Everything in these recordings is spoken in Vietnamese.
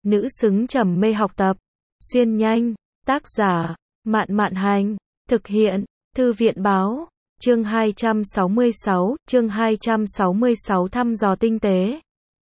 nữ xứng trầm mê học tập. Xuyên nhanh, tác giả, Mạn Mạn Hành, thực hiện, Thư viện Báo, chương 266 thăm dò tinh tế.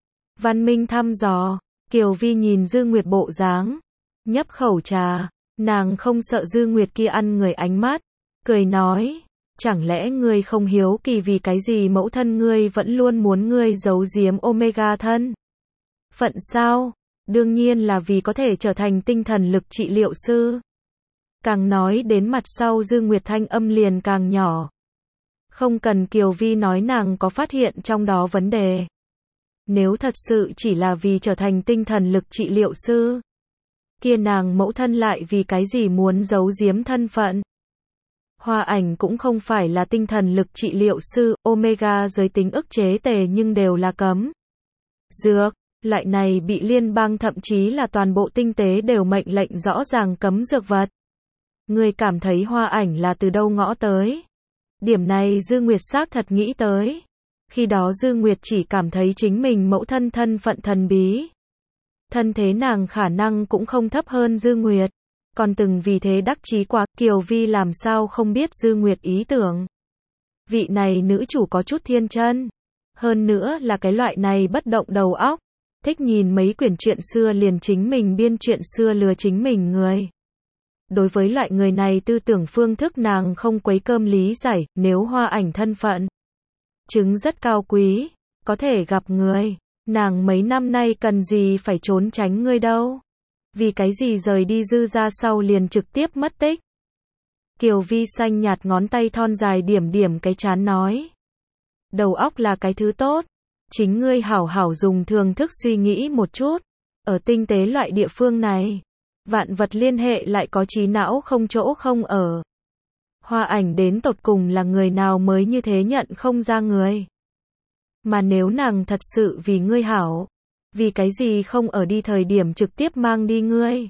Văn minh thăm dò, Kiều Vi nhìn Dư Nguyệt bộ dáng, nhấp khẩu trà, nàng không sợ Dư Nguyệt kia ăn người ánh mắt, cười nói, chẳng lẽ ngươi không hiếu kỳ vì cái gì mẫu thân ngươi vẫn luôn muốn ngươi giấu giếm Omega thân phận sao? Đương nhiên là vì có thể trở thành tinh thần lực trị liệu sư. Càng nói đến mặt sau Dư Nguyệt thanh âm liền càng nhỏ. Không cần Kiều Vi nói nàng có phát hiện trong đó vấn đề. Nếu thật sự chỉ là vì trở thành tinh thần lực trị liệu sư, kia nàng mẫu thân lại vì cái gì muốn giấu giếm thân phận? Hoa Ảnh cũng không phải là tinh thần lực trị liệu sư, Omega giới tính ức chế tề nhưng đều là cấm dược. Loại này bị liên bang thậm chí là toàn bộ tinh tế đều mệnh lệnh rõ ràng cấm dược vật. Người cảm thấy Hoa Ảnh là từ đâu ngõ tới? Điểm này Dư Nguyệt xác thật nghĩ tới. Khi đó Dư Nguyệt chỉ cảm thấy chính mình mẫu thân thân phận thần bí. Thân thế nàng khả năng cũng không thấp hơn Dư Nguyệt. Còn từng vì thế đắc chí quá, Kiều Vi làm sao không biết Dư Nguyệt ý tưởng. Vị này nữ chủ có chút thiên chân. Hơn nữa là cái loại này bất động đầu óc. Thích nhìn mấy quyển truyện xưa liền chính mình biên truyện xưa lừa chính mình người. Đối với loại người này tư tưởng phương thức nàng không quấy cơm lý giải, nếu Hoa Ảnh thân phận chứng rất cao quý, có thể gặp người, nàng mấy năm nay cần gì phải trốn tránh ngươi đâu. Vì cái gì rời đi Dư ra sau liền trực tiếp mất tích. Kiều Vi xanh nhạt ngón tay thon dài điểm điểm cái trán nói. Đầu óc là cái thứ tốt. Chính ngươi hảo hảo dùng thường thức suy nghĩ một chút. Ở tinh tế loại địa phương này, vạn vật liên hệ lại có trí não không chỗ không ở. Hoa Ảnh đến tột cùng là người nào mới như thế nhận không ra người. Mà nếu nàng thật sự vì ngươi hảo, vì cái gì không ở đi thời điểm trực tiếp mang đi ngươi?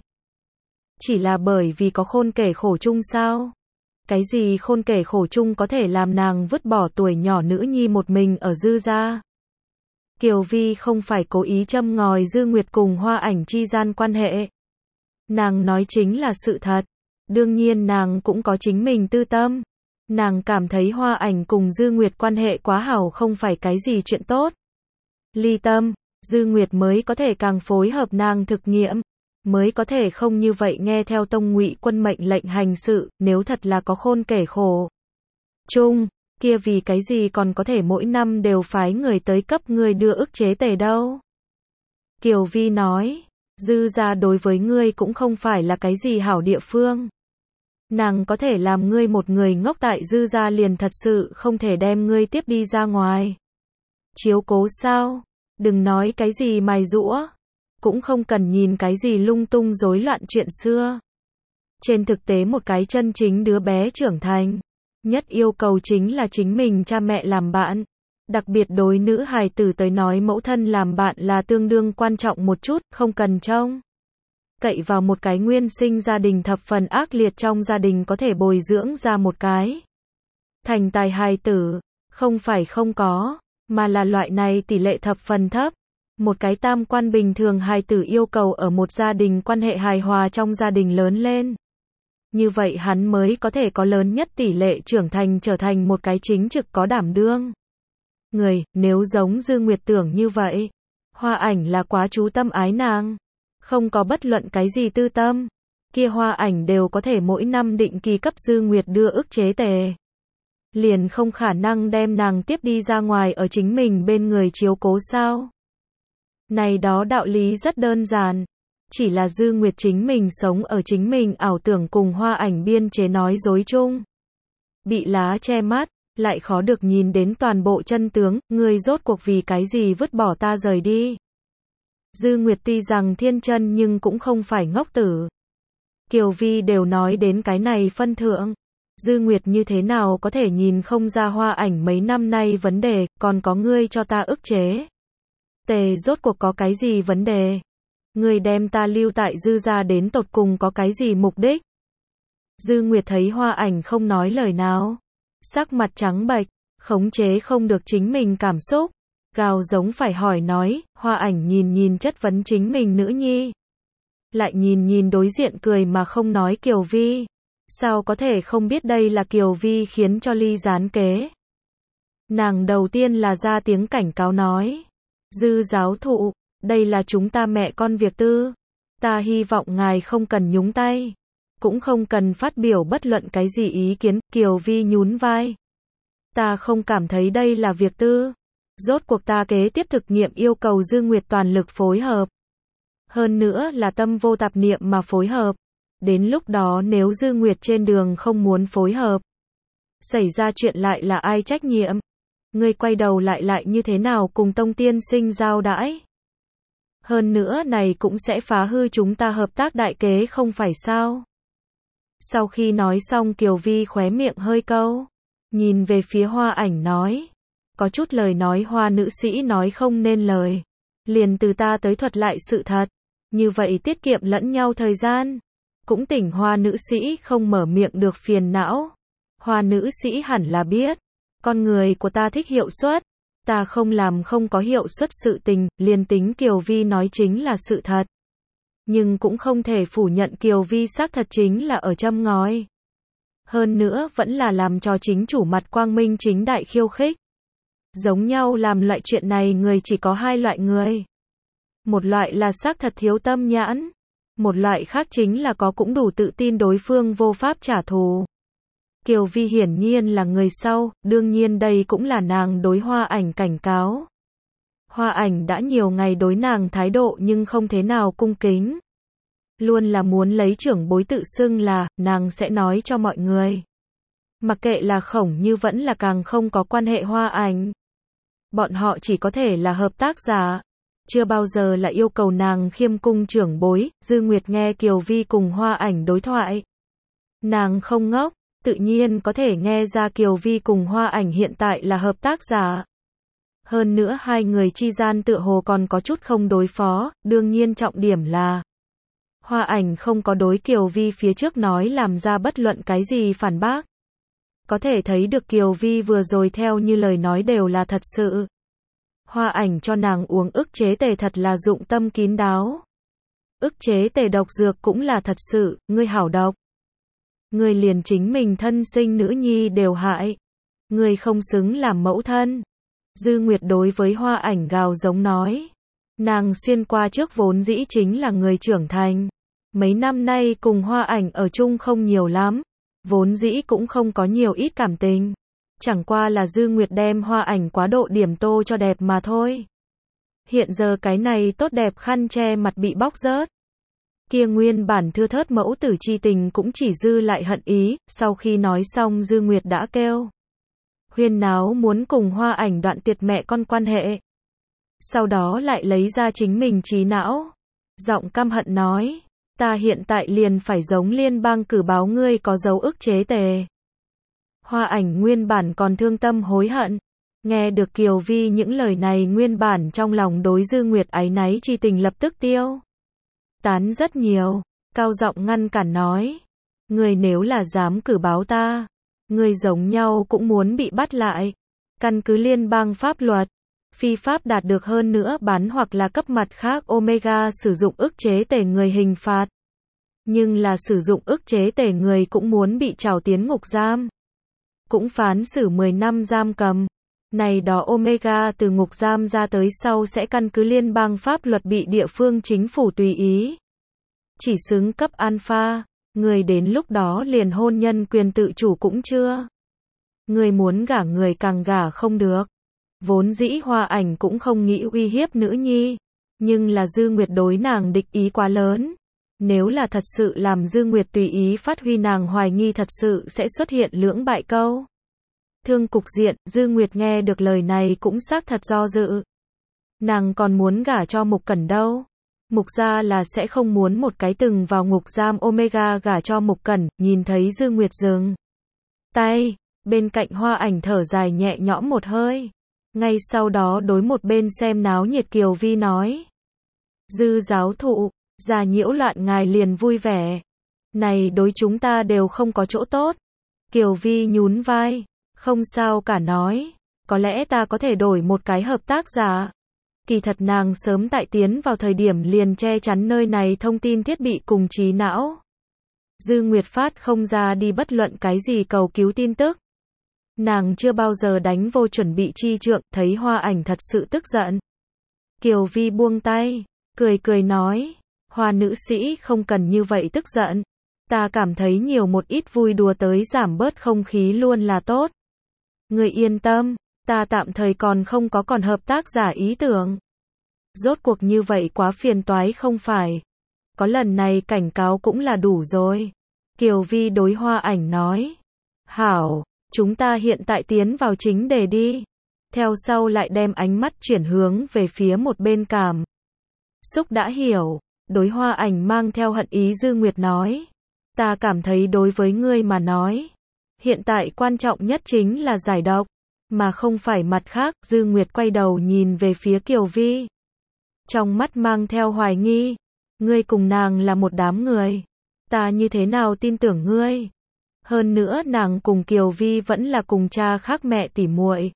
Chỉ là bởi vì có khôn kể khổ chung sao? Cái gì khôn kể khổ chung có thể làm nàng vứt bỏ tuổi nhỏ nữ nhi một mình ở Dư gia? Kiều Vi không phải cố ý châm ngòi Dư Nguyệt cùng Hoa Ảnh chi gian quan hệ. Nàng nói chính là sự thật. Đương nhiên nàng cũng có chính mình tư tâm. Nàng cảm thấy Hoa Ảnh cùng Dư Nguyệt quan hệ quá hảo không phải cái gì chuyện tốt. Ly tâm, Dư Nguyệt mới có thể càng phối hợp nàng thực nghiệm, mới có thể không như vậy nghe theo Tông Ngụy Quân mệnh lệnh hành sự, nếu thật là có khôn kể khổ chung, kia vì cái gì còn có thể mỗi năm đều phái người tới cấp ngươi đưa ức chế tề đâu. Kiều Vi nói, Dư gia đối với ngươi cũng không phải là cái gì hảo địa phương. Nàng có thể làm ngươi một người ngốc tại Dư gia liền thật sự không thể đem ngươi tiếp đi ra ngoài. Chiếu cố sao? Đừng nói cái gì mài giũa, cũng không cần nhìn cái gì lung tung rối loạn chuyện xưa. Trên thực tế một cái chân chính đứa bé trưởng thành, nhất yêu cầu chính là chính mình cha mẹ làm bạn. Đặc biệt đối nữ hài tử tới nói mẫu thân làm bạn là tương đương quan trọng một chút, không cần trông cậy vào một cái nguyên sinh gia đình thập phần ác liệt trong gia đình có thể bồi dưỡng ra một cái thành tài hài tử, không phải không có, mà là loại này tỷ lệ thập phần thấp. Một cái tam quan bình thường hài tử yêu cầu ở một gia đình quan hệ hài hòa trong gia đình lớn lên. Như vậy hắn mới có thể có lớn nhất tỷ lệ trưởng thành trở thành một cái chính trực có đảm đương người. Nếu giống Dư Nguyệt tưởng như vậy, Hoa Ảnh là quá chú tâm ái nàng, không có bất luận cái gì tư tâm, kia Hoa Ảnh đều có thể mỗi năm định kỳ cấp Dư Nguyệt đưa ức chế tề. Liền không khả năng đem nàng tiếp đi ra ngoài ở chính mình bên người chiếu cố sao? Này đó đạo lý rất đơn giản, chỉ là Dư Nguyệt chính mình sống ở chính mình ảo tưởng cùng Hoa Ảnh biên chế nói dối chung. Bị lá che mắt, lại khó được nhìn đến toàn bộ chân tướng, ngươi rốt cuộc vì cái gì vứt bỏ ta rời đi. Dư Nguyệt tuy rằng thiên chân nhưng cũng không phải ngốc tử. Kiều Vi đều nói đến cái này phân thượng. Dư Nguyệt như thế nào có thể nhìn không ra Hoa Ảnh mấy năm nay vấn đề, còn có ngươi cho ta ức chế tề rốt cuộc có cái gì vấn đề? Ngươi đem ta lưu tại Dư gia đến tột cùng có cái gì mục đích? Dư Nguyệt thấy Hoa Ảnh không nói lời nào, sắc mặt trắng bệch, khống chế không được chính mình cảm xúc, gào giống phải hỏi nói. Hoa Ảnh nhìn nhìn chất vấn chính mình nữ nhi, lại nhìn nhìn đối diện cười mà không nói Kiều Vi. Sao có thể không biết đây là Kiều Vi khiến cho Ly gián kế. Nàng đầu tiên là ra tiếng cảnh cáo nói. Dư giáo thụ, đây là chúng ta mẹ con việc tư. Ta hy vọng ngài không cần nhúng tay. Cũng không cần phát biểu bất luận cái gì ý kiến. Kiều Vi nhún vai. Ta không cảm thấy đây là việc tư. Rốt cuộc ta kế tiếp thực nghiệm yêu cầu Dư Nguyệt toàn lực phối hợp. Hơn nữa là tâm vô tạp niệm mà phối hợp. Đến lúc đó nếu Dư Nguyệt trên đường không muốn phối hợp, xảy ra chuyện lại là ai trách nhiệm? Ngươi quay đầu lại như thế nào cùng Tông tiên sinh giao đãi? Hơn nữa này cũng sẽ phá hư chúng ta hợp tác đại kế không phải sao? Sau khi nói xong Kiều Vi khóe miệng hơi câu, nhìn về phía Hoa Ảnh nói, có chút lời nói Hoa nữ sĩ nói không nên lời, liền từ ta tới thuật lại sự thật, như vậy tiết kiệm lẫn nhau thời gian, cũng tỉnh Hoa nữ sĩ không mở miệng được phiền não. Hoa nữ sĩ hẳn là biết, con người của ta thích hiệu suất, ta không làm không có hiệu suất sự tình, liền tính Kiều Vi nói chính là sự thật. Nhưng cũng không thể phủ nhận Kiều Vi xác thật chính là ở châm ngòi. Hơn nữa vẫn là làm cho chính chủ mặt quang minh chính đại khiêu khích. Giống nhau làm loại chuyện này người chỉ có hai loại người. Một loại là xác thật thiếu tâm nhãn. Một loại khác chính là có cũng đủ tự tin đối phương vô pháp trả thù. Kiều Vi hiển nhiên là người sau, đương nhiên đây cũng là nàng đối Hoa Ảnh cảnh cáo. Hoa Ảnh đã nhiều ngày đối nàng thái độ nhưng không thế nào cung kính. Luôn là muốn lấy trưởng bối tự xưng là, nàng sẽ nói cho mọi người. Mặc kệ là Khổng Như vẫn là càng không có quan hệ Hoa Ảnh. Bọn họ chỉ có thể là hợp tác giả. Chưa bao giờ là yêu cầu nàng khiêm cung trưởng bối. Dư Nguyệt nghe Kiều Vi cùng Hoa Ảnh đối thoại. Nàng không ngốc, tự nhiên có thể nghe ra Kiều Vi cùng Hoa Ảnh hiện tại là hợp tác giả. Hơn nữa hai người chi gian tựa hồ còn có chút không đối phó, đương nhiên trọng điểm là Hoa Ảnh không có đối Kiều Vi phía trước nói làm ra bất luận cái gì phản bác. Có thể thấy được Kiều Vi vừa rồi theo như lời nói đều là thật sự. Hoa Ảnh cho nàng uống ức chế tề thật là dụng tâm kín đáo. Ức chế tề độc dược cũng là thật sự, ngươi hảo độc. Ngươi liền chính mình thân sinh nữ nhi đều hại. Ngươi không xứng làm mẫu thân. Dư Nguyệt đối với Hoa Ảnh gào giống nói. Nàng xuyên qua trước vốn dĩ chính là người trưởng thành. Mấy năm nay cùng Hoa Ảnh ở chung không nhiều lắm. Vốn dĩ cũng không có nhiều ít cảm tình. Chẳng qua là Dư Nguyệt đem Hoa Ảnh quá độ điểm tô cho đẹp mà thôi. Hiện giờ cái này tốt đẹp khăn che mặt bị bóc rớt. Kia nguyên bản thưa thớt mẫu tử chi tình cũng chỉ dư lại hận ý. Sau khi nói xong Dư Nguyệt đã kêu huyên náo muốn cùng Hoa Ảnh đoạn tuyệt mẹ con quan hệ. Sau đó lại lấy ra chính mình trí não. Giọng căm hận nói. Ta hiện tại liền phải giống liên bang cử báo ngươi có dấu ức chế tề. Hoa Ảnh nguyên bản còn thương tâm hối hận. Nghe được Kiều Vi những lời này nguyên bản trong lòng đối Dư Nguyệt áy náy chi tình lập tức tiêu tán rất nhiều. Cao giọng ngăn cản nói. Ngươi nếu là dám cử báo ta, ngươi giống nhau cũng muốn bị bắt lại. Căn cứ liên bang pháp luật, phi pháp đạt được hơn nữa bán hoặc là cấp mặt khác Omega sử dụng ức chế tể người hình phạt. Nhưng là sử dụng ức chế tể người cũng muốn bị trảo tiến ngục giam. Cũng phán xử 10 năm giam cầm. Này đó Omega từ ngục giam ra tới sau sẽ căn cứ liên bang pháp luật bị địa phương chính phủ tùy ý. Chỉ xứng cấp alpha, người đến lúc đó liền hôn nhân quyền tự chủ cũng chưa. Người muốn gả người càng gả không được. Vốn dĩ Hoa Ảnh cũng không nghĩ uy hiếp nữ nhi. Nhưng là Dư Nguyệt đối nàng địch ý quá lớn. Nếu là thật sự làm Dư Nguyệt tùy ý phát huy nàng hoài nghi thật sự sẽ xuất hiện lưỡng bại câu. Thương cục diện, Dư Nguyệt nghe được lời này cũng xác thật do dự. Nàng còn muốn gả cho Mục Cẩn đâu. Mục gia là sẽ không muốn một cái từng vào ngục giam Omega gả cho Mục Cẩn. Nhìn thấy Dư Nguyệt dừng tay, bên cạnh Hoa Ảnh thở dài nhẹ nhõm một hơi. Ngay sau đó đối một bên xem náo nhiệt Kiều Vi nói. Dư giáo thụ, già nhiễu loạn ngài liền vui vẻ. Này đối chúng ta đều không có chỗ tốt. Kiều Vi nhún vai. Không sao cả nói. Có lẽ ta có thể đổi một cái hợp tác giả. Kỳ thật nàng sớm tại tiến vào thời điểm liền che chắn nơi này thông tin thiết bị cùng trí não. Dư Nguyệt phát không ra đi bất luận cái gì cầu cứu tin tức. Nàng chưa bao giờ đánh vô chuẩn bị chi trượng, thấy Hoa Ảnh thật sự tức giận. Kiều Vi buông tay, cười cười nói, Hoa nữ sĩ không cần như vậy tức giận. Ta cảm thấy nhiều một ít vui đùa tới giảm bớt không khí luôn là tốt. Người yên tâm, ta tạm thời còn không có còn hợp tác giả ý tưởng. Rốt cuộc như vậy quá phiền toái không phải. Có lần này cảnh cáo cũng là đủ rồi. Kiều Vi đối Hoa Ảnh nói. Hảo, chúng ta hiện tại tiến vào chính đề đi. Theo sau lại đem ánh mắt chuyển hướng về phía một bên Cảm Xúc đã hiểu. Đối Hoa Ảnh mang theo hận ý Dư Nguyệt nói. Ta cảm thấy đối với ngươi mà nói. Hiện tại quan trọng nhất chính là giải độc. Mà không phải mặt khác. Dư Nguyệt quay đầu nhìn về phía Kiều Vi. Trong mắt mang theo hoài nghi. Ngươi cùng nàng là một đám người. Ta như thế nào tin tưởng ngươi? Hơn nữa nàng cùng Kiều Vi vẫn là cùng cha khác mẹ tỉ muội.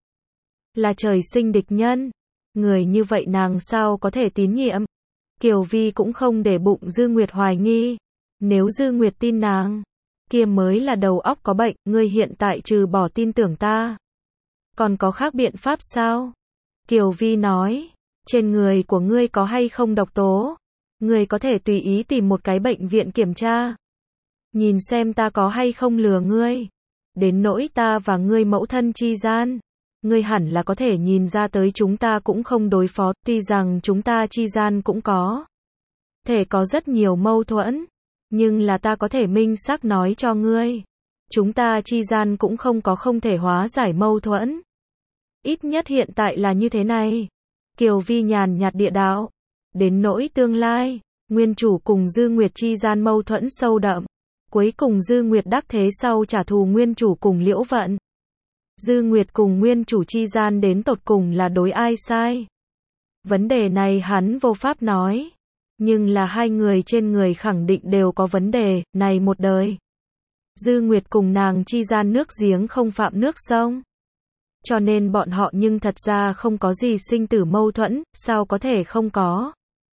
Là trời sinh địch nhân. Người như vậy nàng sao có thể tín nhiệm? Kiều Vi cũng không để bụng Dư Nguyệt hoài nghi. Nếu Dư Nguyệt tin nàng, kia mới là đầu óc có bệnh. Ngươi hiện tại trừ bỏ tin tưởng ta, còn có khác biện pháp sao? Kiều Vi nói, trên người của ngươi có hay không độc tố? Ngươi có thể tùy ý tìm một cái bệnh viện kiểm tra. Nhìn xem ta có hay không lừa ngươi. Đến nỗi ta và ngươi mẫu thân chi gian. Ngươi hẳn là có thể nhìn ra tới chúng ta cũng không đối phó. Tuy rằng chúng ta chi gian cũng có thể có rất nhiều mâu thuẫn. Nhưng là ta có thể minh xác nói cho ngươi. Chúng ta chi gian cũng không có không thể hóa giải mâu thuẫn. Ít nhất hiện tại là như thế này. Kiều Vi nhàn nhạt địa đạo. Đến nỗi tương lai, nguyên chủ cùng Dư Nguyệt chi gian mâu thuẫn sâu đậm. Cuối cùng Dư Nguyệt đắc thế sau trả thù nguyên chủ cùng Liễu Vận. Dư Nguyệt cùng nguyên chủ chi gian đến tột cùng là đối ai sai? Vấn đề này hắn vô pháp nói. Nhưng là hai người trên người khẳng định đều có vấn đề, này một đời. Dư Nguyệt cùng nàng chi gian nước giếng không phạm nước sông. Cho nên bọn họ nhưng thật ra không có gì sinh tử mâu thuẫn, sao có thể không có.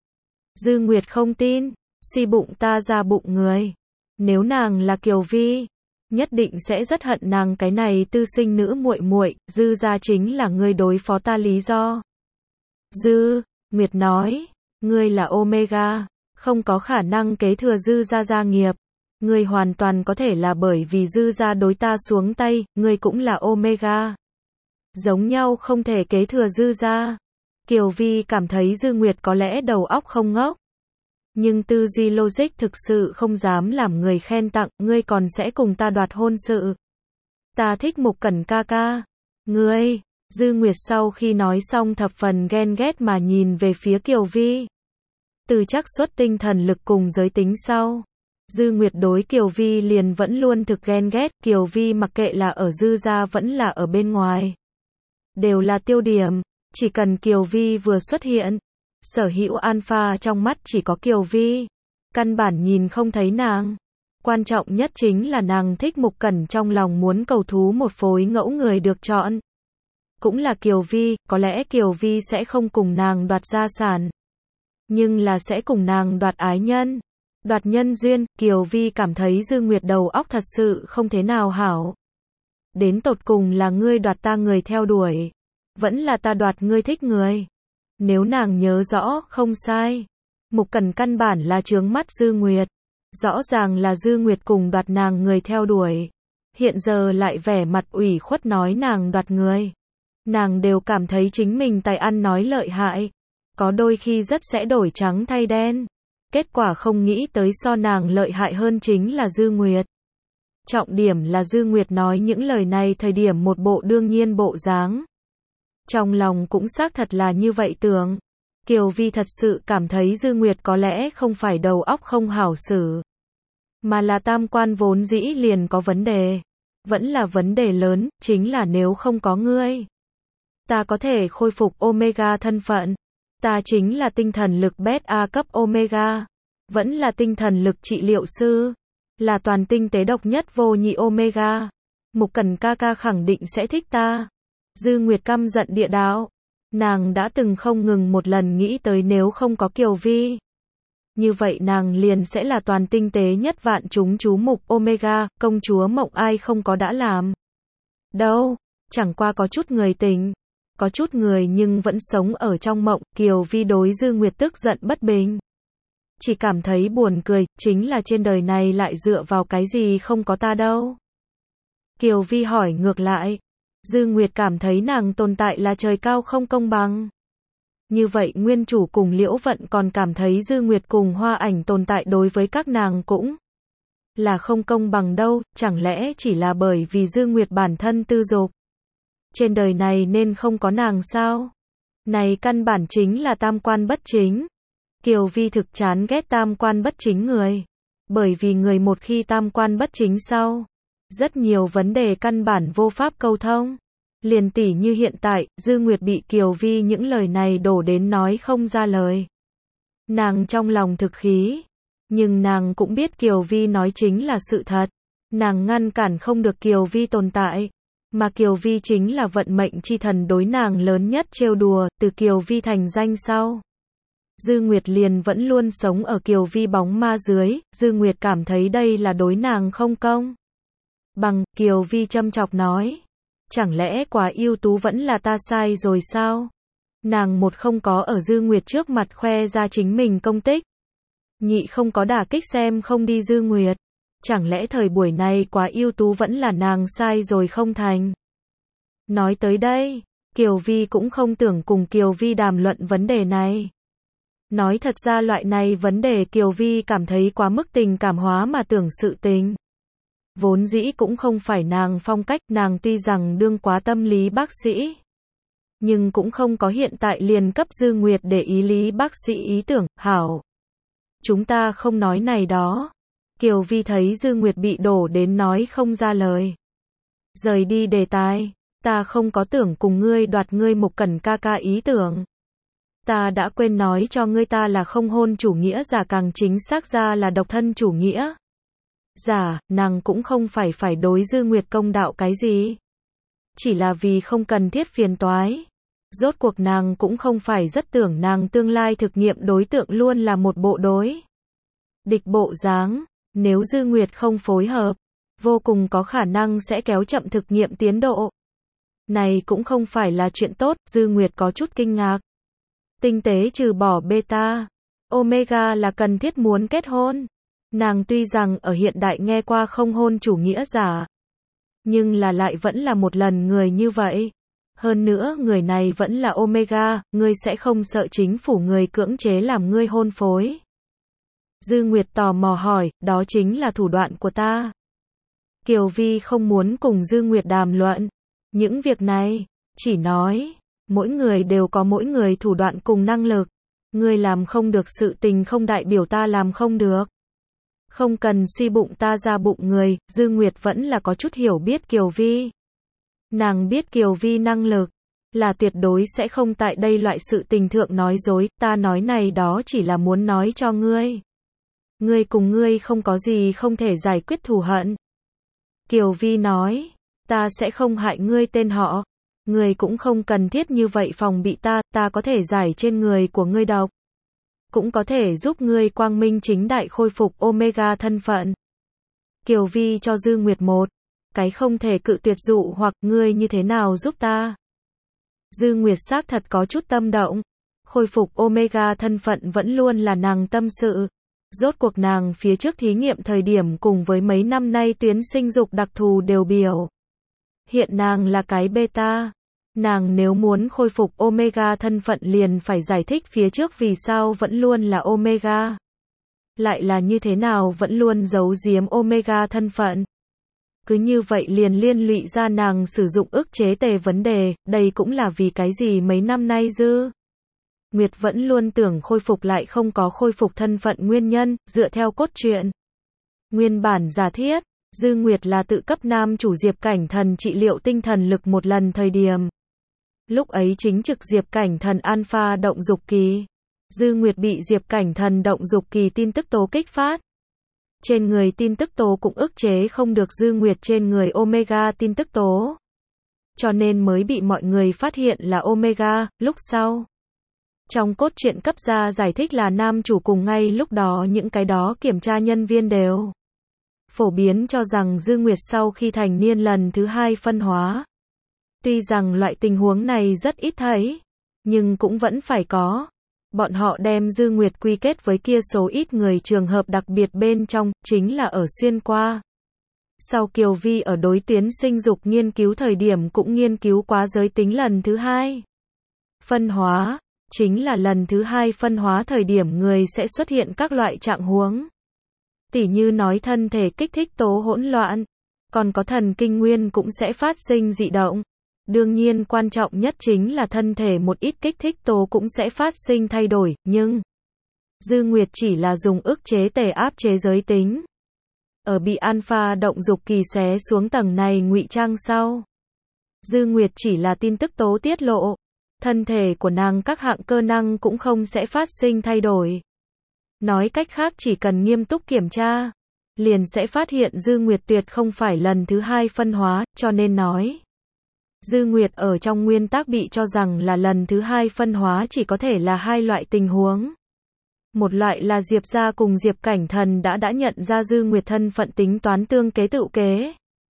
Dư Nguyệt không tin, suy bụng ta ra bụng người. Nếu nàng là Kiều Vi, nhất định sẽ rất hận nàng cái này tư sinh nữ muội muội. Dư gia chính là ngươi đối phó ta lý do. Dư Nguyệt nói, ngươi là Omega, không có khả năng kế thừa Dư gia gia nghiệp. Ngươi hoàn toàn có thể là bởi vì Dư gia đối ta xuống tay, ngươi cũng là Omega. Giống nhau không thể kế thừa Dư gia. Kiều Vi cảm thấy Dư Nguyệt có lẽ đầu óc không ngốc. Nhưng tư duy logic thực sự không dám làm người khen tặng, ngươi còn sẽ cùng ta đoạt hôn sự. Ta thích Mục Cẩn ca ca. Ngươi, Dư Nguyệt sau khi nói xong thập phần ghen ghét mà nhìn về phía Kiều Vi. Từ trắc xuất tinh thần lực cùng giới tính sau. Dư Nguyệt đối Kiều Vi liền vẫn luôn thực ghen ghét, Kiều Vi mặc kệ là ở Dư gia vẫn là ở bên ngoài. Đều là tiêu điểm, chỉ cần Kiều Vi vừa xuất hiện. Sở hữu alpha trong mắt chỉ có Kiều Vi. Căn bản nhìn không thấy nàng. Quan trọng nhất chính là nàng thích Mục Cẩn trong lòng muốn cầu thú một phối ngẫu người được chọn. Cũng là Kiều Vi, có lẽ Kiều Vi sẽ không cùng nàng đoạt gia sản. Nhưng là sẽ cùng nàng đoạt ái nhân. Đoạt nhân duyên, Kiều Vi cảm thấy Dư Nguyệt đầu óc thật sự không thế nào hảo. Đến tột cùng là ngươi đoạt ta người theo đuổi. Vẫn là ta đoạt ngươi thích người. Nếu nàng nhớ rõ, không sai. Mục Cẩn căn bản là chướng mắt Dư Nguyệt. Rõ ràng là Dư Nguyệt cùng đoạt nàng người theo đuổi. Hiện giờ lại vẻ mặt ủy khuất nói nàng đoạt người. Nàng đều cảm thấy chính mình tài ăn nói lợi hại. Có đôi khi rất sẽ đổi trắng thay đen. Kết quả không nghĩ tới so nàng lợi hại hơn chính là Dư Nguyệt. Trọng điểm là Dư Nguyệt nói những lời này thời điểm một bộ đương nhiên bộ dáng. Trong lòng cũng xác thật là như vậy tưởng. Kiều Vi thật sự cảm thấy Dư Nguyệt có lẽ không phải đầu óc không hảo xử. Mà là tam quan vốn dĩ liền có vấn đề. Vẫn là vấn đề lớn, chính là nếu không có ngươi. Ta có thể khôi phục Omega thân phận. Ta chính là tinh thần lực beta cấp Omega. Vẫn là tinh thần lực trị liệu sư. Là toàn tinh tế độc nhất vô nhị Omega. Mục Cẩn ca ca khẳng định sẽ thích ta. Dư Nguyệt căm giận địa đạo. Nàng đã từng không ngừng một lần nghĩ tới nếu không có Kiều Vi, như vậy nàng liền sẽ là toàn tinh tế nhất vạn chúng chú mục Omega, công chúa mộng ai không có đã làm. Đâu, chẳng qua có chút người tỉnh, có chút người nhưng vẫn sống ở trong mộng. Kiều Vi đối Dư Nguyệt tức giận bất bình. Chỉ cảm thấy buồn cười, chính là trên đời này lại dựa vào cái gì không có ta đâu. Kiều Vi hỏi ngược lại. Dư Nguyệt cảm thấy nàng tồn tại là trời cao không công bằng. Như vậy nguyên chủ cùng Liễu Vận còn cảm thấy Dư Nguyệt cùng Hoa Ảnh tồn tại đối với các nàng cũng là không công bằng đâu, chẳng lẽ chỉ là bởi vì Dư Nguyệt bản thân tư dục. Trên đời này nên không có nàng sao? Này căn bản chính là tam quan bất chính. Kiều Vi thực chán ghét tam quan bất chính người. Bởi vì người một khi tam quan bất chính sau, rất nhiều vấn đề căn bản vô pháp câu thông. Liền tỉ như hiện tại, Dư Nguyệt bị Kiều Vi những lời này đổ đến nói không ra lời. Nàng trong lòng thực khí, nhưng nàng cũng biết Kiều Vi nói chính là sự thật. Nàng ngăn cản không được Kiều Vi tồn tại, mà Kiều Vi chính là vận mệnh chi thần đối nàng lớn nhất trêu đùa. Từ Kiều Vi thành danh sau, Dư Nguyệt liền vẫn luôn sống ở Kiều Vi bóng ma dưới. Dư Nguyệt cảm thấy đây là đối nàng không công bằng. Kiều Vi châm chọc nói, chẳng lẽ quá ưu tú vẫn là ta sai rồi sao? Nàng một không có ở Dư Nguyệt trước mặt khoe ra chính mình công tích, nhị không có đả kích xem không đi Dư Nguyệt. Chẳng lẽ thời buổi này quá ưu tú vẫn là nàng sai rồi không thành? Nói tới đây, Kiều Vi cũng không tưởng cùng Kiều Vi đàm luận vấn đề này. Nói thật ra loại này vấn đề Kiều Vi cảm thấy quá mức tình cảm hóa mà tưởng sự tình. Vốn dĩ cũng không phải nàng phong cách. Nàng tuy rằng đương quá tâm lý bác sĩ, nhưng cũng không có hiện tại liền cấp Dư Nguyệt để ý lý bác sĩ ý tưởng. Hảo, chúng ta không nói này đó. Kiều Vi thấy Dư Nguyệt bị đổ đến nói không ra lời, rời đi đề tài. Ta không có tưởng cùng ngươi đoạt ngươi Mục Cẩn ca ca ý tưởng. Ta đã quên nói cho ngươi ta là không hôn chủ nghĩa giả, càng chính xác ra là độc thân chủ nghĩa giả. Nàng cũng không phải đối Dư Nguyệt công đạo cái gì, chỉ là vì không cần thiết phiền toái. Rốt cuộc nàng cũng không phải rất tưởng nàng tương lai thực nghiệm đối tượng luôn là một bộ đối địch bộ dáng. Nếu Dư Nguyệt không phối hợp, vô cùng có khả năng sẽ kéo chậm thực nghiệm tiến độ. Này cũng không phải là chuyện tốt. Dư Nguyệt có chút kinh ngạc. Tinh tế trừ bỏ beta, omega là cần thiết muốn kết hôn. Nàng tuy rằng ở hiện đại nghe qua không hôn chủ nghĩa giả, nhưng là lại vẫn là một lần người như vậy. Hơn nữa người này vẫn là omega, ngươi sẽ không sợ chính phủ người cưỡng chế làm ngươi hôn phối? Dư Nguyệt tò mò hỏi, đó chính là thủ đoạn của ta. Kiều Vi không muốn cùng Dư Nguyệt đàm luận những việc này, chỉ nói, mỗi người đều có mỗi người thủ đoạn cùng năng lực. Ngươi làm không được sự tình không đại biểu ta làm không được. Không cần suy bụng ta ra bụng người. Dư Nguyệt vẫn là có chút hiểu biết Kiều Vi. Nàng biết Kiều Vi năng lực, là tuyệt đối sẽ không tại đây loại sự tình thượng nói dối. Ta nói này đó chỉ là muốn nói cho ngươi. Ngươi cùng ngươi không có gì không thể giải quyết thù hận. Kiều Vi nói, ta sẽ không hại ngươi tên họ. Ngươi cũng không cần thiết như vậy phòng bị ta. Ta có thể giải trên người của ngươi độc, cũng có thể giúp ngươi quang minh chính đại khôi phục omega thân phận. Kiều Vi cho Dư Nguyệt một cái không thể cự tuyệt dụ hoặc. Ngươi như thế nào giúp ta? Dư Nguyệt xác thật có chút tâm động. Khôi phục omega thân phận vẫn luôn là nàng tâm sự. Rốt cuộc nàng phía trước thí nghiệm thời điểm cùng với mấy năm nay tuyến sinh dục đặc thù đều biểu hiện nàng là cái beta. Nàng nếu muốn khôi phục omega thân phận liền phải giải thích phía trước vì sao vẫn luôn là omega, lại là như thế nào vẫn luôn giấu giếm omega thân phận. Cứ như vậy liền liên lụy ra nàng sử dụng ức chế tề vấn đề. Đây cũng là vì cái gì mấy năm nay Dư Nguyệt vẫn luôn tưởng khôi phục lại không có khôi phục thân phận nguyên nhân. Dựa theo cốt truyện nguyên bản giả thiết, Dư Nguyệt là tự cấp nam chủ Diệp Cảnh Thần trị liệu tinh thần lực một lần thời điểm. Lúc ấy chính trực Diệp Cảnh Thần alpha động dục kỳ. Dư Nguyệt bị Diệp Cảnh Thần động dục kỳ tin tức tố kích phát. Trên người tin tức tố cũng ức chế không được Dư Nguyệt trên người omega tin tức tố. cho nên mới bị mọi người phát hiện là Omega. Lúc sau, trong cốt truyện cấp ra giải thích là nam chủ cùng ngay lúc đó những cái đó kiểm tra nhân viên đều phổ biến cho rằng Dư Nguyệt sau khi thành niên lần thứ 2 phân hóa. Tuy rằng loại tình huống này rất ít thấy, nhưng cũng vẫn phải có. Bọn họ đem Dư Nguyệt quy kết với kia số ít người trường hợp đặc biệt bên trong, chính là ở xuyên qua. Sau Kiều Vi ở đối tuyến sinh dục nghiên cứu thời điểm cũng nghiên cứu quá giới tính lần thứ 2 phân hóa, chính là lần thứ 2 phân hóa thời điểm người sẽ xuất hiện các loại trạng huống. Tỉ như nói thân thể kích thích tố hỗn loạn, còn có thần kinh nguyên cũng sẽ phát sinh dị động. Đương nhiên quan trọng nhất chính là thân thể một ít kích thích tố cũng sẽ phát sinh thay đổi, nhưng Dư Nguyệt chỉ là dùng ức chế tề áp chế giới tính. Ở bị alpha động dục kỳ xé xuống tầng này ngụy trang sau, Dư Nguyệt chỉ là tin tức tố tiết lộ, thân thể của nàng các hạng cơ năng cũng không sẽ phát sinh thay đổi. Nói cách khác chỉ cần nghiêm túc kiểm tra, liền sẽ phát hiện Dư Nguyệt tuyệt không phải lần thứ 2 phân hóa, cho nên nói Dư Nguyệt ở trong nguyên tắc bị cho rằng là lần thứ 2 phân hóa chỉ có thể là 2 loại tình huống. Một loại là Diệp gia cùng Diệp Cảnh Thần đã nhận ra Dư Nguyệt thân phận tính toán tương kế tự kế.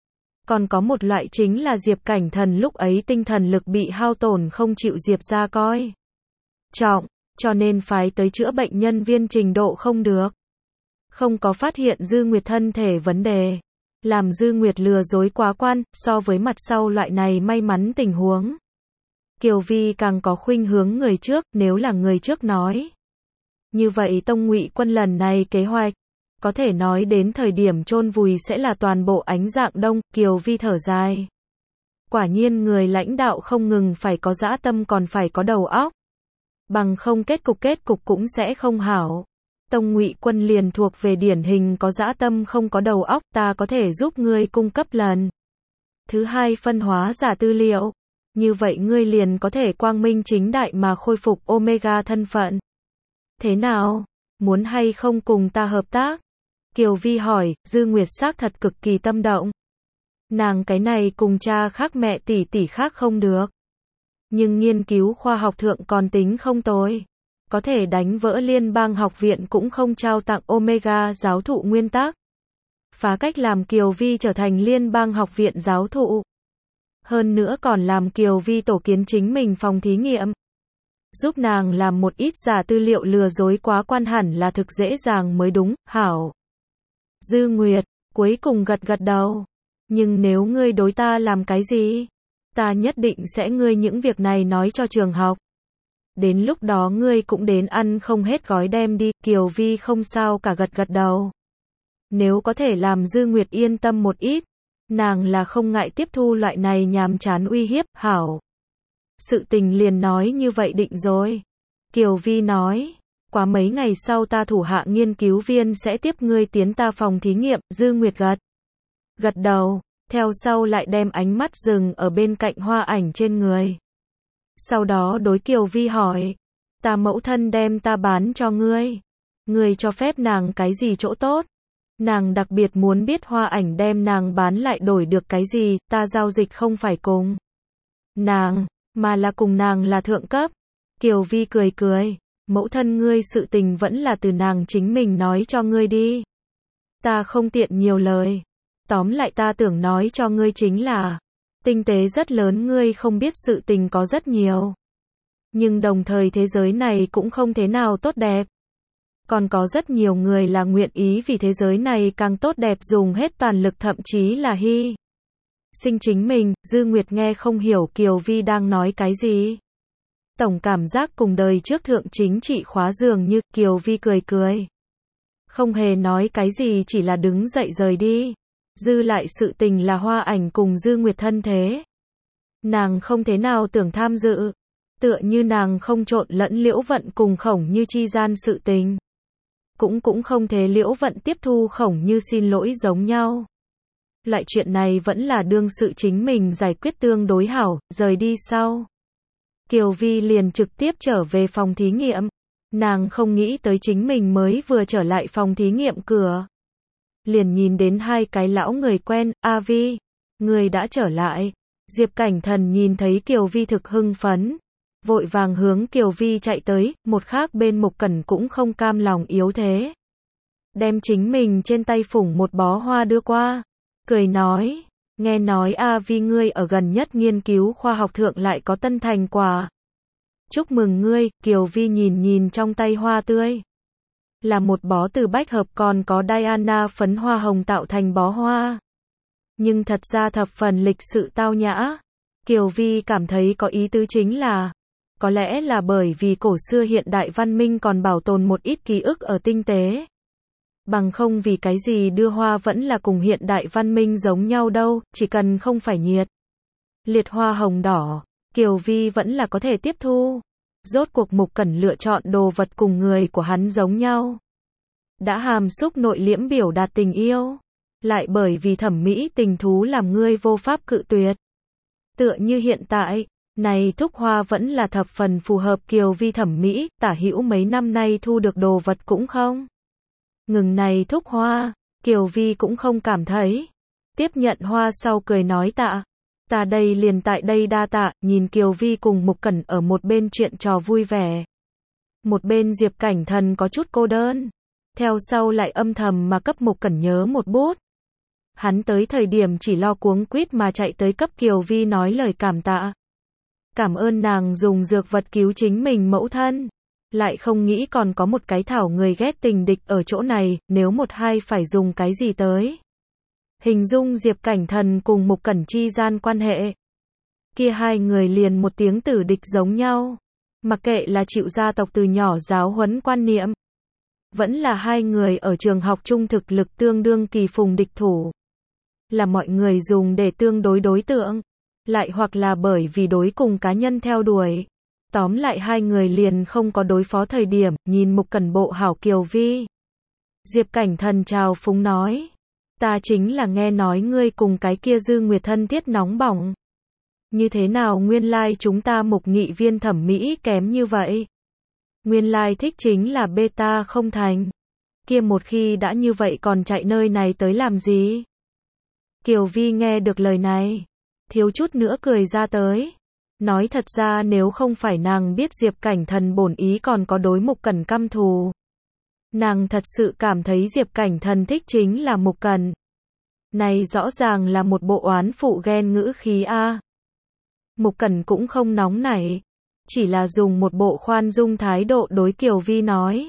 Còn có một loại chính là Diệp Cảnh Thần lúc ấy tinh thần lực bị hao tổn không chịu Diệp gia coi trọng, cho nên phái tới chữa bệnh nhân viên trình độ không được. Không có phát hiện Dư Nguyệt thân thể vấn đề. Làm Dư Nguyệt lừa dối quá quan, so với mặt sau loại này may mắn tình huống. Kiều Vi càng có khuynh hướng người trước, nếu là người trước nói. Như vậy Tông Ngụy Quân lần này kế hoạch, có thể nói đến thời điểm chôn vùi sẽ là toàn bộ Ánh Dạng Đông. Kiều Vi thở dài. Quả nhiên người lãnh đạo không ngừng phải có dã tâm còn phải có đầu óc. Bằng không kết cục cũng sẽ không hảo. Tông Ngụy Quân liền thuộc về điển hình có dã tâm không có đầu óc, ta có thể giúp ngươi cung cấp lần thứ 2 phân hóa giả tư liệu. Như vậy ngươi liền có thể quang minh chính đại mà khôi phục Omega thân phận. Thế nào? Muốn hay không cùng ta hợp tác? Kiều Vi hỏi. Dư Nguyệt xác thật cực kỳ tâm động. Nàng cái này cùng cha khác mẹ tỷ khác không được. Nhưng nghiên cứu khoa học thượng còn tính không tồi. Có thể đánh vỡ liên bang học viện cũng không trao tặng Omega giáo thụ nguyên tắc. Phá cách làm Kiều Vi trở thành liên bang học viện giáo thụ. Hơn nữa còn làm Kiều Vi tổ kiến chính mình phòng thí nghiệm. Giúp nàng làm một ít giả tư liệu lừa dối quá quan hẳn là thực dễ dàng mới đúng, hảo. Dư Nguyệt, cuối cùng gật đầu. Nhưng nếu ngươi đối ta làm cái gì? Ta nhất định sẽ ngươi những việc này nói cho trường học. Đến lúc đó ngươi cũng đến ăn không hết gói đem đi. Kiều Vi không sao cả gật đầu. Nếu có thể làm Dư Nguyệt yên tâm một ít, nàng là không ngại tiếp thu loại này nhàm chán uy hiếp, hảo. Sự tình liền nói như vậy định rồi. Kiều Vi nói, quá mấy ngày sau ta thủ hạ nghiên cứu viên sẽ tiếp ngươi tiến ta phòng thí nghiệm. Dư Nguyệt gật đầu, theo sau lại đem ánh mắt dừng ở bên cạnh Hoa Ảnh trên người. Sau đó đối Kiều Vi hỏi, ta mẫu thân đem ta bán cho ngươi. Ngươi cho phép nàng cái gì chỗ tốt? Nàng đặc biệt muốn biết Hoa Ảnh đem nàng bán lại đổi được cái gì. Ta giao dịch không phải cùng nàng, mà là cùng nàng là thượng cấp. Kiều Vi cười. Mẫu thân ngươi sự tình vẫn là từ nàng chính mình nói cho ngươi đi. Ta không tiện nhiều lời. Tóm lại ta tưởng nói cho ngươi chính là tinh tế rất lớn, ngươi không biết sự tình có rất nhiều. Nhưng đồng thời thế giới này cũng không thế nào tốt đẹp. Còn có rất nhiều người là nguyện ý vì thế giới này càng tốt đẹp dùng hết toàn lực thậm chí là hy sinh chính mình. Dư Nguyệt nghe không hiểu Kiều Vi đang nói cái gì. Tổng cảm giác cùng đời trước thượng chính trị khóa dường như. Kiều Vi cười. Không hề nói cái gì, chỉ là đứng dậy rời đi. Dư lại sự tình là Hoa Ảnh cùng Dư Nguyệt thân thế. Nàng không thế nào tưởng tham dự. Tựa như nàng không trộn lẫn Liễu Vận cùng Khổng Như chi gian sự tình. Cũng không thế Liễu Vận tiếp thu Khổng Như xin lỗi giống nhau. Loại chuyện này vẫn là đương sự chính mình giải quyết tương đối hảo. Rời đi sau, Kiều Vi liền trực tiếp trở về phòng thí nghiệm. Nàng không nghĩ tới chính mình mới vừa trở lại phòng thí nghiệm cửa, liền nhìn đến hai cái lão người quen. A Vi, người đã trở lại. Diệp Cảnh Thần nhìn thấy Kiều Vi thực hưng phấn, vội vàng hướng Kiều Vi chạy tới, một khác bên Mục Cẩn cũng không cam lòng yếu thế. Đem chính mình trên tay phủng một bó hoa đưa qua, cười nói, nghe nói A Vi ngươi ở gần nhất nghiên cứu khoa học thượng lại có tân thành quả. Chúc mừng ngươi. Kiều Vi nhìn nhìn trong tay hoa tươi. Là một bó từ bách hợp còn có Diana phấn hoa hồng tạo thành bó hoa. Nhưng thật ra thập phần lịch sự tao nhã. Kiều Vi cảm thấy có ý tứ chính là, có lẽ là bởi vì cổ xưa hiện đại văn minh còn bảo tồn một ít ký ức ở tinh tế. Bằng không vì cái gì đưa hoa vẫn là cùng hiện đại văn minh giống nhau đâu, chỉ cần không phải nhiệt liệt hoa hồng đỏ, Kiều Vi vẫn là có thể tiếp thu. Rốt cuộc Mục Cẩn lựa chọn đồ vật cùng người của hắn giống nhau. Đã hàm xúc nội liễm biểu đạt tình yêu, lại bởi vì thẩm mỹ tình thú làm ngươi vô pháp cự tuyệt. Tựa như hiện tại, này thúc hoa vẫn là thập phần phù hợp Kiều Vi thẩm mỹ, tả hữu mấy năm nay thu được đồ vật cũng không ngừng này thúc hoa, Kiều Vi cũng không cảm thấy. Tiếp nhận hoa sau cười nói ta đây liền tại đây đa tạ. Nhìn Kiều Vi cùng Mục Cẩn ở một bên chuyện trò vui vẻ. Một bên Diệp Cảnh Thần có chút cô đơn. Theo sau lại âm thầm mà cấp Mục Cẩn nhớ một bút. Hắn tới thời điểm chỉ lo cuống quýt mà chạy tới cấp Kiều Vi nói lời cảm tạ. Cảm ơn nàng dùng dược vật cứu chính mình mẫu thân. Lại không nghĩ còn có một cái thảo người ghét tình địch ở chỗ này, nếu một hai phải dùng cái gì tới hình dung Diệp Cảnh Thần cùng Mục Cẩn chi gian quan hệ. Kia hai người liền một tiếng tử địch giống nhau. Mặc kệ là chịu gia tộc từ nhỏ giáo huấn quan niệm, vẫn là hai người ở trường học chung thực lực tương đương kỳ phùng địch thủ. Là mọi người dùng để tương đối đối tượng, lại hoặc là bởi vì đối cùng cá nhân theo đuổi. Tóm lại hai người liền không có đối phó thời điểm, nhìn Mục Cẩn bộ hảo Kiều Vi. Diệp Cảnh Thần chào phúng nói, ta chính là nghe nói ngươi cùng cái kia Dư Nguyệt thân thiết nóng bỏng. Như thế nào nguyên lai chúng ta Mục nghị viên thẩm mỹ kém như vậy? Nguyên lai thích chính là beta không thành. Kia một khi đã như vậy còn chạy nơi này tới làm gì? Kiều Vi nghe được lời này, thiếu chút nữa cười ra tới. Nói thật ra nếu không phải nàng biết Diệp Cảnh Thần bổn ý còn có đối Mục Cẩn căm thù, nàng thật sự cảm thấy Diệp Cảnh Thần thích chính là Mục Cẩn. Này rõ ràng là một bộ oán phụ ghen ngữ khí a. Mục Cẩn cũng không nóng nảy, chỉ là dùng một bộ khoan dung thái độ đối Kiều Vi nói.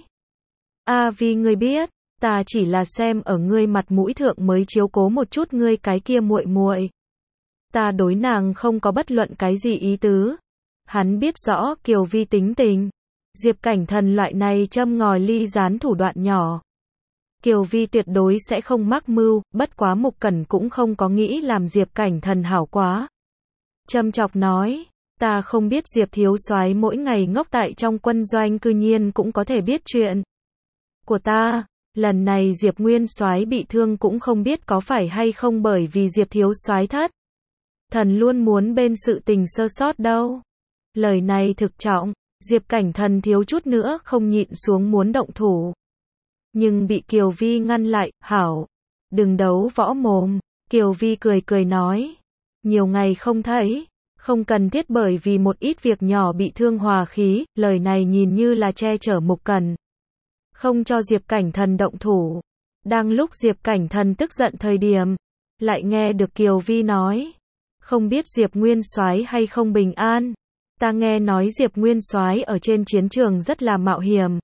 A Vi ngươi biết, ta chỉ là xem ở ngươi mặt mũi thượng mới chiếu cố một chút ngươi cái kia muội muội. Ta đối nàng không có bất luận cái gì ý tứ. Hắn biết rõ Kiều Vi tính tình. Diệp Cảnh Thần loại này châm ngòi ly gián thủ đoạn nhỏ. Kiều Vi tuyệt đối sẽ không mắc mưu, bất quá Mục Cẩn cũng không có nghĩ làm Diệp Cảnh Thần hảo quá. Châm chọc nói, ta không biết Diệp thiếu soái mỗi ngày ngốc tại trong quân doanh cư nhiên cũng có thể biết chuyện của ta. Lần này Diệp Nguyên soái bị thương cũng không biết có phải hay không bởi vì Diệp thiếu soái thất thần luôn muốn bên sự tình sơ sót đâu. Lời này thực trọng, Diệp Cảnh Thần thiếu chút nữa không nhịn xuống muốn động thủ. Nhưng bị Kiều Vi ngăn lại, hảo, đừng đấu võ mồm. Kiều Vi cười cười nói, nhiều ngày không thấy, không cần thiết bởi vì một ít việc nhỏ bị thương hòa khí. Lời này nhìn như là che chở Mục Cẩn, không cho Diệp Cảnh Thần động thủ. Đang lúc Diệp Cảnh Thần tức giận thời điểm, lại nghe được Kiều Vi nói, không biết Diệp Nguyên soái hay không bình an. Ta nghe nói Diệp Nguyên soái ở trên chiến trường rất là mạo hiểm.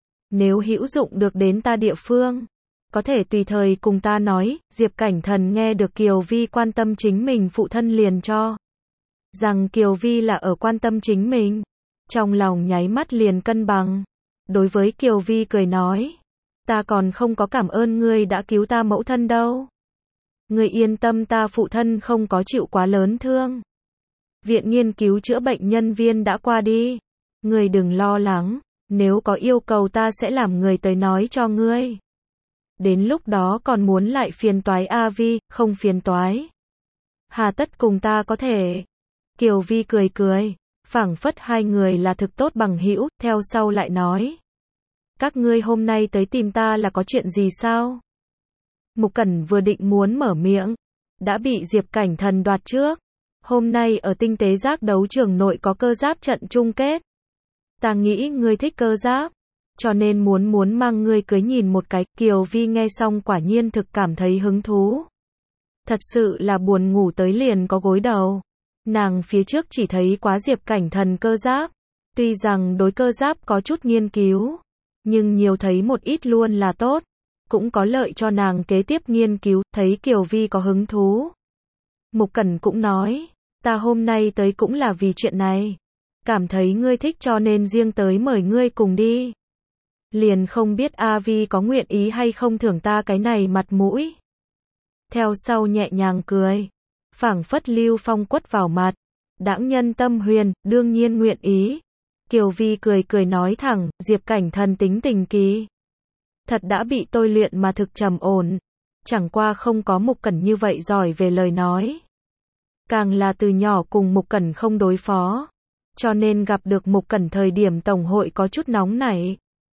Nếu hữu dụng được đến ta địa phương, có thể tùy thời cùng ta nói. Diệp Cảnh Thần nghe được Kiều Vi quan tâm chính mình phụ thân liền cho rằng Kiều Vi là ở quan tâm chính mình. Trong lòng nháy mắt liền cân bằng. Đối với Kiều Vi cười nói, ta còn không có cảm ơn ngươi đã cứu ta mẫu thân đâu. Ngươi yên tâm, ta phụ thân không có chịu quá lớn thương. Viện nghiên cứu chữa bệnh nhân viên đã qua đi. Ngươi đừng lo lắng, nếu có yêu cầu ta sẽ làm người tới nói cho ngươi. Đến lúc đó còn muốn lại phiền toái A Vi, không phiền toái. Hà tất cùng ta có thể. Kiều Vi cười cười, phảng phất hai người là thực tốt bằng hữu, theo sau lại nói. Các ngươi hôm nay tới tìm ta là có chuyện gì sao? Mục Cẩn vừa định muốn mở miệng, đã bị Diệp Cảnh Thần đoạt trước. Hôm nay ở tinh tế giác đấu trường nội có cơ giáp trận chung kết. Ta nghĩ ngươi thích cơ giáp, cho nên muốn mang ngươi cưới nhìn một cái. Kiều Vi nghe xong quả nhiên thực cảm thấy hứng thú. Thật sự là buồn ngủ tới liền có gối đầu. Nàng phía trước chỉ thấy quá Diệp Cảnh Thần cơ giáp. Tuy rằng đối cơ giáp có chút nghiên cứu, nhưng nhiều thấy một ít luôn là tốt. Cũng có lợi cho nàng kế tiếp nghiên cứu. Thấy Kiều Vi có hứng thú, Mục Cẩn cũng nói, ta hôm nay tới cũng là vì chuyện này. Cảm thấy ngươi thích cho nên riêng tới mời ngươi cùng đi. Liền không biết A Vi có nguyện ý hay không thưởng ta cái này mặt mũi. Theo sau nhẹ nhàng cười, phảng phất lưu phong quất vào mặt. Đãng nhân tâm huyền, đương nhiên nguyện ý. Kiều Vi cười cười nói thẳng, Diệp Cảnh Thần tính tình kỳ thật đã bị tôi luyện mà thực trầm ổn. Chẳng qua không có Mục Cẩn như vậy giỏi về lời nói. Càng là từ nhỏ cùng Mục Cẩn không đối phó. Cho nên gặp được Mục Cẩn thời điểm tổng hội có chút nóng nảy.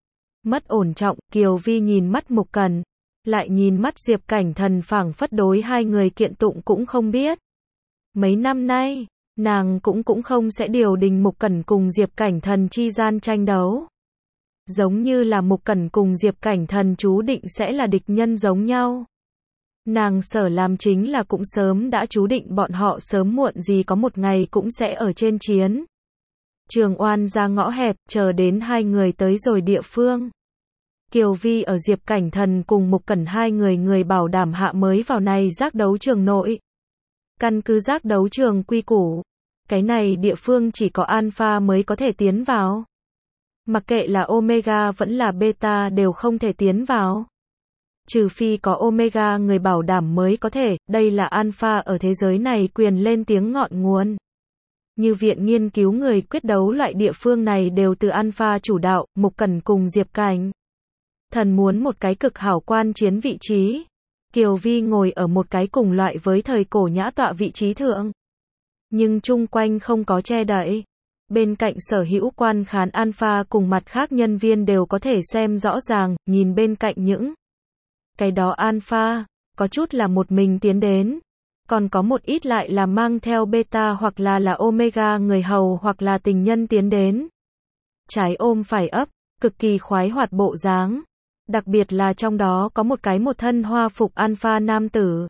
Mất ổn trọng, Kiều Vi nhìn mắt Mục Cẩn, lại nhìn mắt Diệp Cảnh Thần phảng phất đối hai người kiện tụng cũng không biết. Mấy năm nay, nàng cũng không sẽ điều đình Mục Cẩn cùng Diệp Cảnh Thần chi gian tranh đấu. Giống như là Mục Cẩn cùng Diệp Cảnh Thần chú định sẽ là địch nhân giống nhau. Nàng sở làm chính là cũng sớm đã chú định bọn họ sớm muộn gì có một ngày cũng sẽ ở trên chiến trường oan ra ngõ hẹp, chờ đến hai người tới rồi địa phương. Kiều Vi ở Diệp Cảnh Thần cùng Mục Cẩn hai người bảo đảm hạ mới vào này giác đấu trường nội. Căn cứ giác đấu trường quy củ, cái này địa phương chỉ có Alpha mới có thể tiến vào. Mặc kệ là Omega vẫn là Beta đều không thể tiến vào. Trừ phi có Omega người bảo đảm mới có thể, đây là Alpha ở thế giới này quyền lên tiếng ngọn nguồn. Như viện nghiên cứu người quyết đấu loại địa phương này đều từ Alpha chủ đạo. Mục Cẩn cùng Diệp Cảnh Thần muốn một cái cực hảo quan chiến vị trí. Kiều Vi ngồi ở một cái cùng loại với thời cổ nhã tọa vị trí thượng. Nhưng chung quanh không có che đậy. Bên cạnh sở hữu quan khán Alpha cùng mặt khác nhân viên đều có thể xem rõ ràng, nhìn bên cạnh những cái đó Alpha, có chút là một mình tiến đến. Còn có một ít lại là mang theo Beta hoặc là Omega người hầu hoặc là tình nhân tiến đến. Trái ôm phải ấp, cực kỳ khoái hoạt bộ dáng. Đặc biệt là trong đó có một thân hoa phục Alpha nam tử.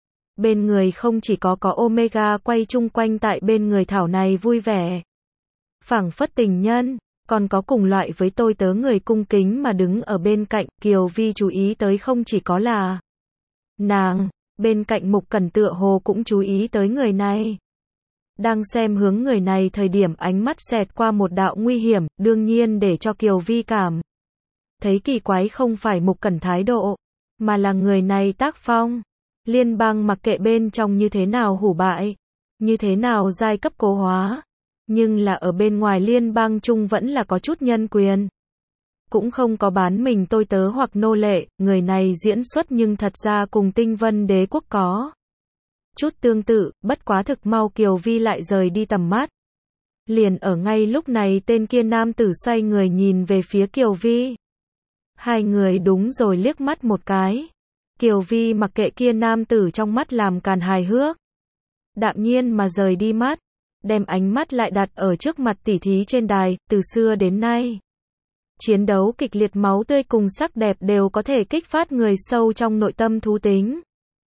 Bên người không chỉ có Omega quay chung quanh tại bên người thảo này vui vẻ. Phảng phất tình nhân, còn có cùng loại với tôi tớ người cung kính mà đứng ở bên cạnh. Kiều Vi chú ý tới không chỉ có là nàng, bên cạnh Mục Cẩn tựa hồ cũng chú ý tới người này. Đang xem hướng người này thời điểm ánh mắt xẹt qua một đạo nguy hiểm, đương nhiên để cho Kiều Vi cảm thấy kỳ quái không phải Mục Cẩn thái độ, mà là người này tác phong. Liên bang mặc kệ bên trong như thế nào hủ bại, như thế nào giai cấp cố hóa, nhưng là ở bên ngoài liên bang chung vẫn là có chút nhân quyền. Cũng không có bán mình tôi tớ hoặc nô lệ, người này diễn xuất nhưng thật ra cùng Tinh Vân Đế quốc có chút tương tự, bất quá thực mau Kiều Vi lại rời đi tầm mắt. Liền ở ngay lúc này tên kia nam tử xoay người nhìn về phía Kiều Vi. Hai người đúng rồi liếc mắt một cái. Kiều Vi mặc kệ kia nam tử trong mắt làm càn hài hước, đạm nhiên mà rời đi mắt, đem ánh mắt lại đặt ở trước mặt tỉ thí trên đài. Từ xưa đến nay, chiến đấu kịch liệt máu tươi cùng sắc đẹp đều có thể kích phát người sâu trong nội tâm thú tính.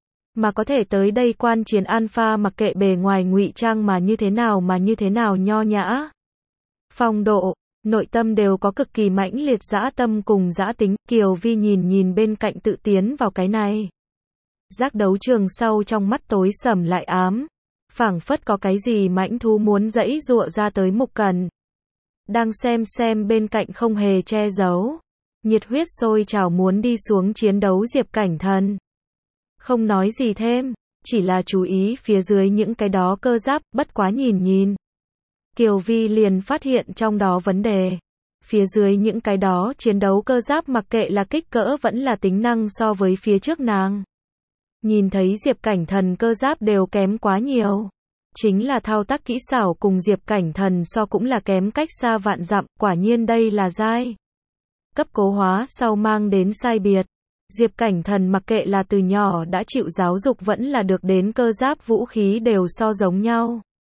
Mà có thể tới đây quan chiến Alpha mặc kệ bề ngoài ngụy trang mà như thế nào nho nhã, phong độ, nội tâm đều có cực kỳ mãnh liệt dã tâm cùng dã tính. Kiều Vi nhìn bên cạnh tự tiến vào cái này giác đấu trường sau, trong mắt tối sầm lại ám, phảng phất có cái gì mãnh thú muốn giãy giụa ra tới. Mục Cẩn đang xem bên cạnh không hề che giấu, nhiệt huyết sôi trào muốn đi xuống chiến đấu Diệp Cảnh Thần. Không nói gì thêm, chỉ là chú ý phía dưới những cái đó cơ giáp. Bất quá nhìn Kiều Vi liền phát hiện trong đó vấn đề. Phía dưới những cái đó chiến đấu cơ giáp mặc kệ là kích cỡ vẫn là tính năng so với phía trước nàng nhìn thấy Diệp Cảnh Thần cơ giáp đều kém quá nhiều. Chính là thao tác kỹ xảo cùng Diệp Cảnh Thần so cũng là kém cách xa vạn dặm. Quả nhiên đây là giai cấp cố hóa sau mang đến sai biệt. Diệp Cảnh Thần mặc kệ là từ nhỏ đã chịu giáo dục vẫn là được đến cơ giáp vũ khí đều so giống nhau.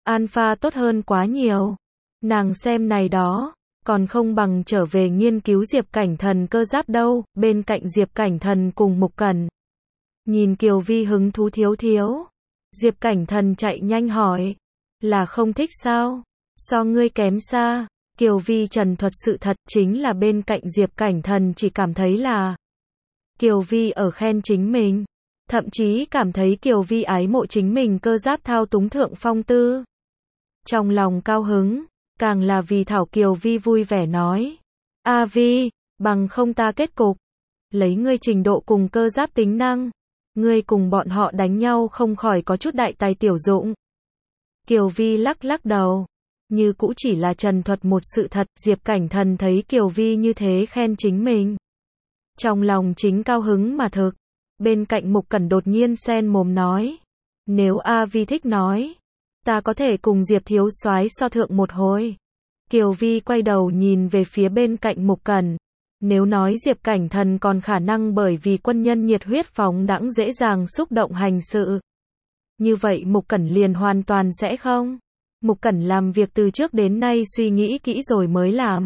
Alpha tốt hơn quá nhiều. Nàng xem này đó, còn không bằng trở về nghiên cứu Diệp Cảnh Thần cơ giáp đâu, bên cạnh Diệp Cảnh Thần cùng Mục Cẩn. Nhìn Kiều Vi hứng thú thiếu thiếu. Diệp Cảnh Thần chạy nhanh hỏi. Là không thích sao? So ngươi kém xa. Kiều Vi trần thuật sự thật chính là bên cạnh Diệp Cảnh Thần chỉ cảm thấy là Kiều Vi ở khen chính mình. Thậm chí cảm thấy Kiều Vi ái mộ chính mình cơ giáp thao túng thượng phong tư. Trong lòng cao hứng, càng là vì Thảo Kiều Vi vui vẻ nói. A Vi, bằng không ta kết cục. Lấy ngươi trình độ cùng cơ giáp tính năng. Ngươi cùng bọn họ đánh nhau không khỏi có chút đại tài tiểu dụng. Kiều Vi lắc lắc đầu. Như cũ chỉ là trần thuật một sự thật, Diệp Cảnh Thần thấy Kiều Vi như thế khen chính mình. Trong lòng chính cao hứng mà thực. Bên cạnh Mục Cẩn đột nhiên xen mồm nói. Nếu A Vi thích nói, ta có thể cùng Diệp thiếu soái so thượng một hồi. Kiều Vi quay đầu nhìn về phía bên cạnh Mục Cẩn. Nếu nói Diệp Cảnh Thần còn khả năng bởi vì quân nhân nhiệt huyết phóng đãng dễ dàng xúc động hành sự. Như vậy Mục Cẩn liền hoàn toàn sẽ không. Mục Cẩn làm việc từ trước đến nay suy nghĩ kỹ rồi mới làm.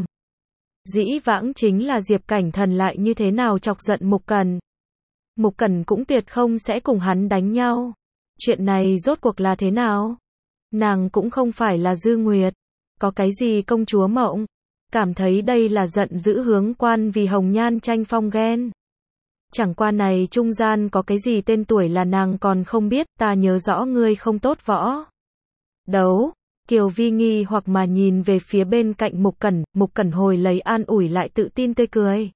Dĩ vãng chính là Diệp Cảnh Thần lại như thế nào chọc giận Mục Cẩn. Mục Cẩn cũng tuyệt không sẽ cùng hắn đánh nhau. Chuyện này rốt cuộc là thế nào? Nàng cũng không phải là Dư Nguyệt. Có cái gì công chúa mộng? Cảm thấy đây là giận dữ hướng quan vì Hồng Nhan tranh phong ghen. Chẳng qua này trung gian có cái gì tên tuổi là nàng còn không biết, ta nhớ rõ ngươi không tốt võ. Đấu, Kiều Vi nghi hoặc mà nhìn về phía bên cạnh Mục Cẩn hồi lấy an ủi lại tự tin tươi cười.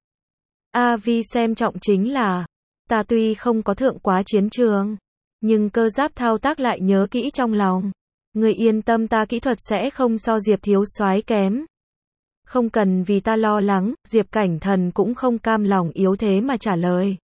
A Vi xem trọng chính là, ta tuy không có thượng quá chiến trường, nhưng cơ giáp thao tác lại nhớ kỹ trong lòng. Ngươi yên tâm ta kỹ thuật sẽ không so Diệp thiếu soái kém. Không cần vì ta lo lắng, Diệp Cảnh Thần cũng không cam lòng yếu thế mà trả lời.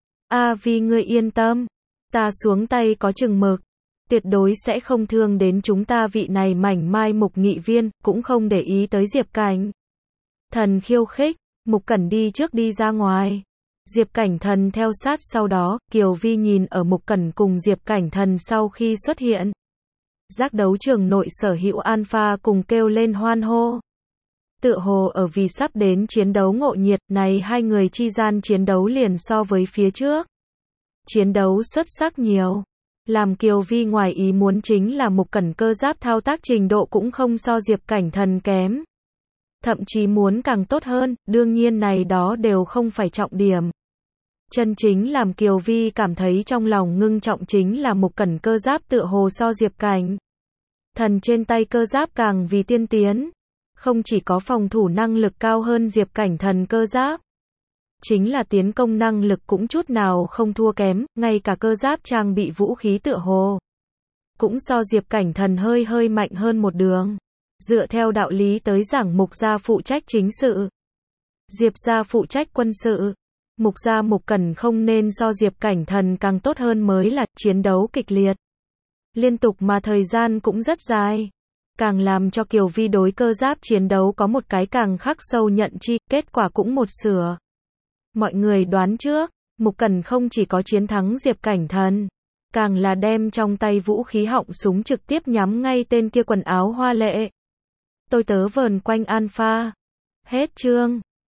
A Vi ngươi yên tâm, ta xuống tay có chừng mực, tuyệt đối sẽ không thương đến chúng ta vị này mảnh mai Mục nghị viên, cũng không để ý tới Diệp Cảnh Thần khiêu khích. Mục Cẩn đi trước đi ra ngoài. Diệp Cảnh Thần theo sát sau đó, Kiều Vi nhìn ở Mục Cẩn cùng Diệp Cảnh Thần sau khi xuất hiện. Giác đấu trường nội sở hữu Alpha cùng kêu lên hoan hô. Tựa hồ ở vì sắp đến chiến đấu ngộ nhiệt này hai người chi gian chiến đấu liền so với phía trước. Chiến đấu xuất sắc nhiều. Làm Kiều Vi ngoài ý muốn chính là Mục Cẩn cơ giáp thao tác trình độ cũng không so Diệp Cảnh Thần kém. Thậm chí muốn càng tốt hơn, đương nhiên này đó đều không phải trọng điểm. Chân chính làm Kiều Vi cảm thấy trong lòng ngưng trọng chính là Mục Cẩn cơ giáp tựa hồ so Diệp Cảnh Thần trên tay cơ giáp càng vì tiên tiến. Không chỉ có phòng thủ năng lực cao hơn Diệp Cảnh Thần cơ giáp, chính là tiến công năng lực cũng chút nào không thua kém, ngay cả cơ giáp trang bị vũ khí tựa hồ cũng so Diệp Cảnh Thần hơi mạnh hơn một đường. Dựa theo đạo lý tới giảng Mục gia phụ trách chính sự, Diệp gia phụ trách quân sự. Mục gia Mục Cẩn không nên so Diệp Cảnh Thần càng tốt hơn mới là. Chiến đấu kịch liệt liên tục mà thời gian cũng rất dài, càng làm cho Kiều Vi đối cơ giáp chiến đấu có một cái càng khắc sâu nhận chi, kết quả cũng một sửa. Mọi người đoán trước, Mục Cẩn không chỉ có chiến thắng Diệp Cảnh Thần, càng là đem trong tay vũ khí họng súng trực tiếp nhắm ngay tên kia quần áo hoa lệ. Tôi tớ vờn quanh Alpha. Hết chương.